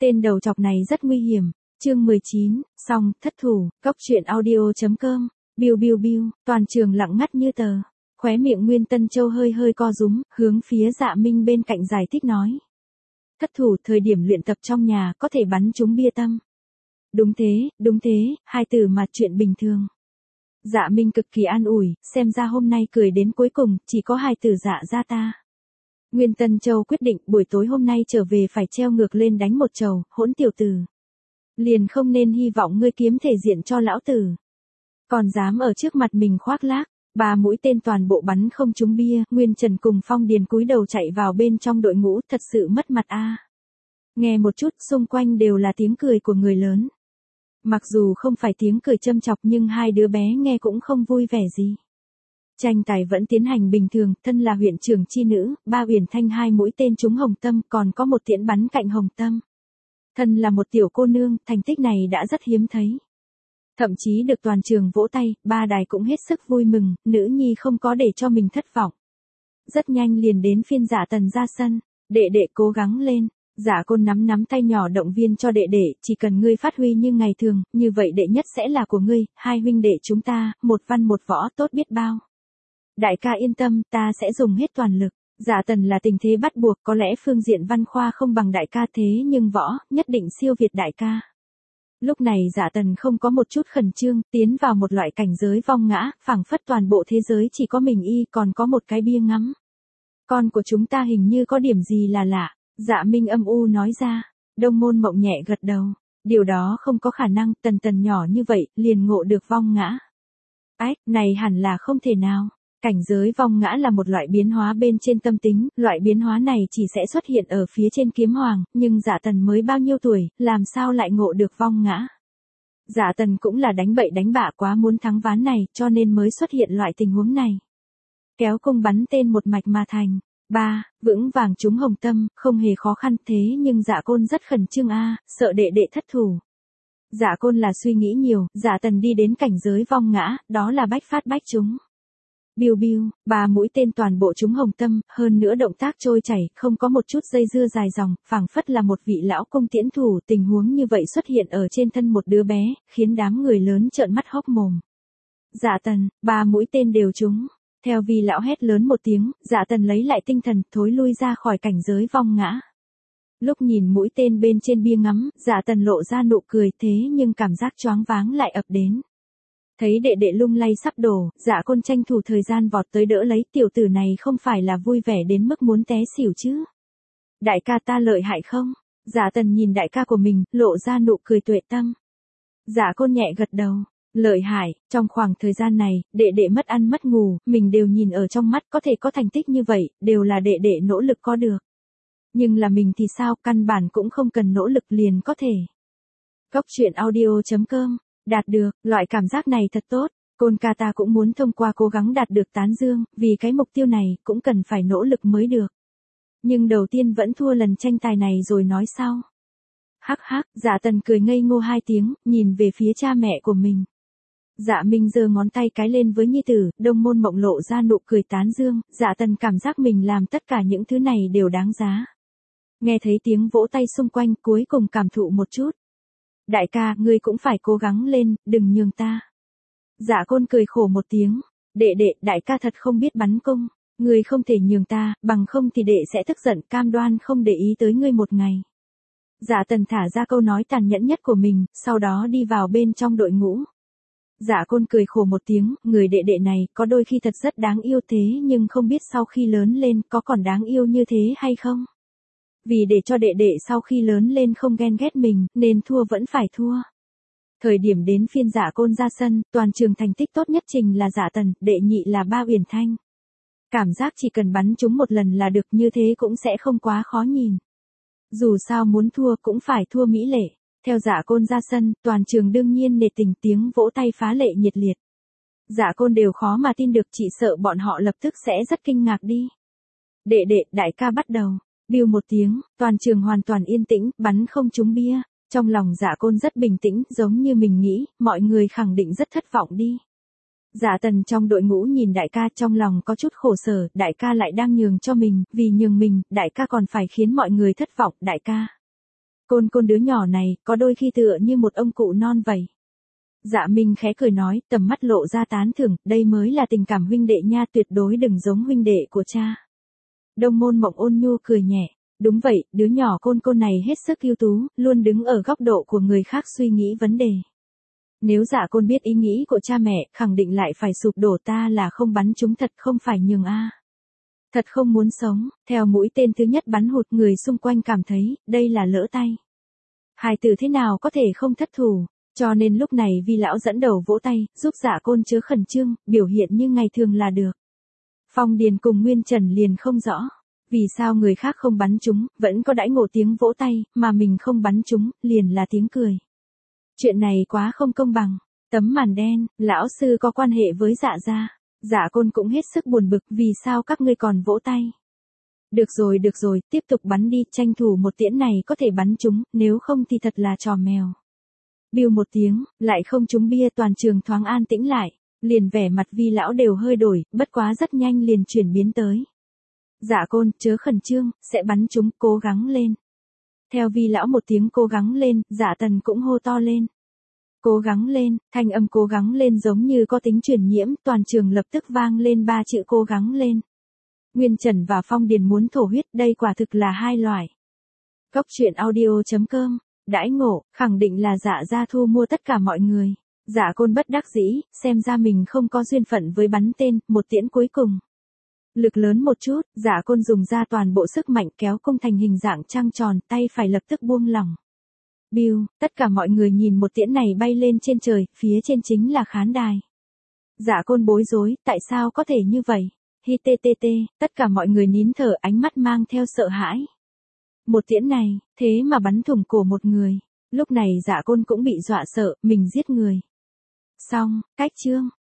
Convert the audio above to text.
Tên đầu chọc này rất nguy hiểm. Chương 19, xong, thất thủ, cốc truyện audio.com, biu biu biu, toàn trường lặng ngắt như tờ. Khóe miệng Nguyên Tân Châu hơi hơi co rúm, hướng phía Dạ Minh bên cạnh giải thích nói. Thất thủ, thời điểm luyện tập trong nhà có thể bắn trúng bia tâm. Đúng thế, hai từ mà chuyện bình thường. Dạ Minh cực kỳ an ủi, xem ra hôm nay cười đến cuối cùng, chỉ có hai từ dạ ra ta. Nguyên Tân Châu quyết định buổi tối hôm nay trở về phải treo ngược lên đánh một chầu, hỗn tiểu tử. Liền không nên hy vọng ngươi kiếm thể diện cho lão tử. Còn dám ở trước mặt mình khoác lác, 3 mũi tên toàn bộ bắn không trúng bia, Nguyên Trần cùng Phong Điền cúi đầu chạy vào bên trong đội ngũ, thật sự mất mặt a. Nghe một chút, xung quanh đều là tiếng cười của người lớn. Mặc dù không phải tiếng cười châm chọc nhưng hai đứa bé nghe cũng không vui vẻ gì. Tranh tài vẫn tiến hành bình thường, thân là huyện trưởng chi nữ, Ba Uyển Thanh 2 mũi tên trúng hồng tâm, còn có một tiễn bắn cạnh hồng tâm. Thân là một tiểu cô nương, thành tích này đã rất hiếm thấy. Thậm chí được toàn trường vỗ tay, ba đài cũng hết sức vui mừng, nữ nhi không có để cho mình thất vọng. Rất nhanh liền đến phiên Dạ Tần ra sân, đệ đệ cố gắng lên. Dạ Côn nắm tay nhỏ động viên cho đệ đệ, chỉ cần ngươi phát huy như ngày thường, như vậy đệ nhất sẽ là của ngươi, hai huynh đệ chúng ta, một văn một võ tốt biết bao. Đại ca yên tâm, ta sẽ dùng hết toàn lực. Dạ Tần là tình thế bắt buộc, có lẽ phương diện văn khoa không bằng đại ca thế nhưng võ, nhất định siêu việt đại ca. Lúc này Dạ Tần không có một chút khẩn trương, tiến vào một loại cảnh giới vong ngã, phảng phất toàn bộ thế giới chỉ có mình y còn có một cái bia ngắm. Con của chúng ta hình như có điểm gì là lạ. Dạ Minh âm u nói ra, Đông Môn Mộng nhẹ gật đầu, điều đó không có khả năng, Tần nhỏ như vậy, liền ngộ được vong ngã. Ách, này hẳn là không thể nào, cảnh giới vong ngã là một loại biến hóa bên trên tâm tính, loại biến hóa này chỉ sẽ xuất hiện ở phía trên kiếm hoàng, nhưng Dạ Tần mới bao nhiêu tuổi, làm sao lại ngộ được vong ngã. Dạ Tần cũng là đánh bậy đánh bạ quá muốn thắng ván này, cho nên mới xuất hiện loại tình huống này. Kéo cung bắn tên một mạch mà thành. Vững vàng trúng hồng tâm, không hề khó khăn thế nhưng Dạ Côn rất khẩn trương sợ đệ đệ thất thủ. Dạ Côn là suy nghĩ nhiều, Dạ Tần đi đến cảnh giới vong ngã, đó là bách phát bách trúng. Biu biu, 3 mũi tên toàn bộ trúng hồng tâm, hơn nữa động tác trôi chảy, không có một chút dây dưa dài dòng, phảng phất là một vị lão công tiễn thủ, tình huống như vậy xuất hiện ở trên thân một đứa bé, khiến đám người lớn trợn mắt hốc mồm. Dạ Tần, 3 mũi tên đều trúng. Theo vì lão hét lớn một tiếng, Dạ Tần lấy lại tinh thần, thối lui ra khỏi cảnh giới vong ngã. Lúc nhìn mũi tên bên trên bia ngắm, Dạ Tần lộ ra nụ cười thế nhưng cảm giác choáng váng lại ập đến. Thấy đệ đệ lung lay sắp đổ, Dạ Côn tranh thủ thời gian vọt tới đỡ lấy, tiểu tử này không phải là vui vẻ đến mức muốn té xỉu chứ. Đại ca ta lợi hại không? Dạ Tần nhìn đại ca của mình, lộ ra nụ cười tuệ tâm. Dạ Côn nhẹ gật đầu. Lợi hại, trong khoảng thời gian này, đệ đệ mất ăn mất ngủ, mình đều nhìn ở trong mắt, có thể có thành tích như vậy, đều là đệ đệ nỗ lực có được. Nhưng là mình thì sao, căn bản cũng không cần nỗ lực liền có thể. Cốc truyện audio.com, đạt được, loại cảm giác này thật tốt, Côn ca ta cũng muốn thông qua cố gắng đạt được tán dương, vì cái mục tiêu này, cũng cần phải nỗ lực mới được. Nhưng đầu tiên vẫn thua lần tranh tài này rồi nói sau. Hắc, Dạ Tần cười ngây ngô 2 tiếng, nhìn về phía cha mẹ của mình. Dạ Minh giơ ngón tay cái lên với nhi tử, Đông Môn Mộng lộ ra nụ cười tán dương, Dạ Tần cảm giác mình làm tất cả những thứ này đều đáng giá. Nghe thấy tiếng vỗ tay xung quanh, cuối cùng cảm thụ một chút. Đại ca, ngươi cũng phải cố gắng lên, đừng nhường ta. Dạ Côn cười khổ một tiếng, đệ, đại ca thật không biết bắn cung, ngươi không thể nhường ta, bằng không thì đệ sẽ tức giận, cam đoan không để ý tới ngươi một ngày. Dạ Tần thả ra câu nói tàn nhẫn nhất của mình, sau đó đi vào bên trong đội ngũ. Dạ Côn cười khổ một tiếng, người đệ đệ này có đôi khi thật rất đáng yêu thế nhưng không biết sau khi lớn lên có còn đáng yêu như thế hay không. Vì để cho đệ đệ sau khi lớn lên không ghen ghét mình, nên thua vẫn phải thua. Thời điểm đến phiên Dạ Côn ra sân, toàn trường thành tích tốt nhất trình là Dạ Tần, đệ nhị là Ba Uyển Thanh. Cảm giác chỉ cần bắn chúng một lần là được, như thế cũng sẽ không quá khó nhìn. Dù sao muốn thua cũng phải thua mỹ lệ. Theo Dạ Côn ra sân, toàn trường đương nhiên nể tình, tiếng vỗ tay phá lệ nhiệt liệt. Dạ Côn đều khó mà tin được, chỉ sợ bọn họ lập tức sẽ rất kinh ngạc đi. Đệ, đại ca bắt đầu. Biu một tiếng, toàn trường hoàn toàn yên tĩnh, bắn không trúng bia. Trong lòng Dạ Côn rất bình tĩnh, giống như mình nghĩ, mọi người khẳng định rất thất vọng đi. Dạ Tần trong đội ngũ nhìn đại ca, trong lòng có chút khổ sở, đại ca lại đang nhường cho mình, vì nhường mình, đại ca còn phải khiến mọi người thất vọng, đại ca. Côn đứa nhỏ này, có đôi khi tựa như một ông cụ non vậy. Dạ Minh khẽ cười nói, tầm mắt lộ ra tán thưởng, đây mới là tình cảm huynh đệ nha, tuyệt đối đừng giống huynh đệ của cha. Đông Môn Mộng ôn nhu cười nhẹ, đúng vậy, đứa nhỏ Côn này hết sức ưu tú, luôn đứng ở góc độ của người khác suy nghĩ vấn đề. Nếu Dạ Côn biết ý nghĩ của cha mẹ, khẳng định lại phải sụp đổ, ta là không bắn chúng thật không phải nhường a. Thật không muốn sống, theo mũi tên thứ nhất bắn hụt, người xung quanh cảm thấy, đây là lỡ tay. Hài tử thế nào có thể không thất thủ, cho nên lúc này Vi lão dẫn đầu vỗ tay, giúp Dạ Côn chớ khẩn trương, biểu hiện như ngày thường là được. Phong Điền cùng Nguyên Trần liền không rõ, vì sao người khác không bắn chúng, vẫn có đãi ngộ tiếng vỗ tay, mà mình không bắn chúng, liền là tiếng cười. Chuyện này quá không công bằng. Tấm màn đen, lão sư có quan hệ với Dạ gia. Dạ Côn cũng hết sức buồn bực, vì sao các ngươi còn vỗ tay. Được rồi, tiếp tục bắn đi, tranh thủ một tiễn này có thể bắn chúng, nếu không thì thật là trò mèo. Biu một tiếng, lại không trúng bia, toàn trường thoáng an tĩnh lại, liền vẻ mặt Vi lão đều hơi đổi, bất quá rất nhanh liền chuyển biến tới. Dạ Côn, chớ khẩn trương, sẽ bắn chúng, cố gắng lên. Theo Vi lão một tiếng cố gắng lên, Dạ Tần cũng hô to lên. Cố gắng lên, thanh âm cố gắng lên giống như có tính truyền nhiễm, toàn trường lập tức vang lên 3 chữ cố gắng lên. Nguyên Trần và Phong Điền muốn thổ huyết, đây quả thực là hai loại. Cốc truyện audio.com, đãi ngộ, khẳng định là Dạ gia thu mua tất cả mọi người. Dạ Côn bất đắc dĩ, xem ra mình không có duyên phận với bắn tên, một tiễn cuối cùng. Lực lớn một chút, Dạ Côn dùng ra toàn bộ sức mạnh kéo cung thành hình dạng trăng tròn, tay phải lập tức buông lỏng. Biu, tất cả mọi người nhìn một tiễn này bay lên trên trời, phía trên chính là khán đài. Dạ Côn bối rối, tại sao có thể như vậy? Hi tê tê tê, tất cả mọi người nín thở, ánh mắt mang theo sợ hãi. Một tiễn này, thế mà bắn thủng cổ một người. Lúc này Dạ Côn cũng bị dọa sợ, mình giết người. Xong, cách chương.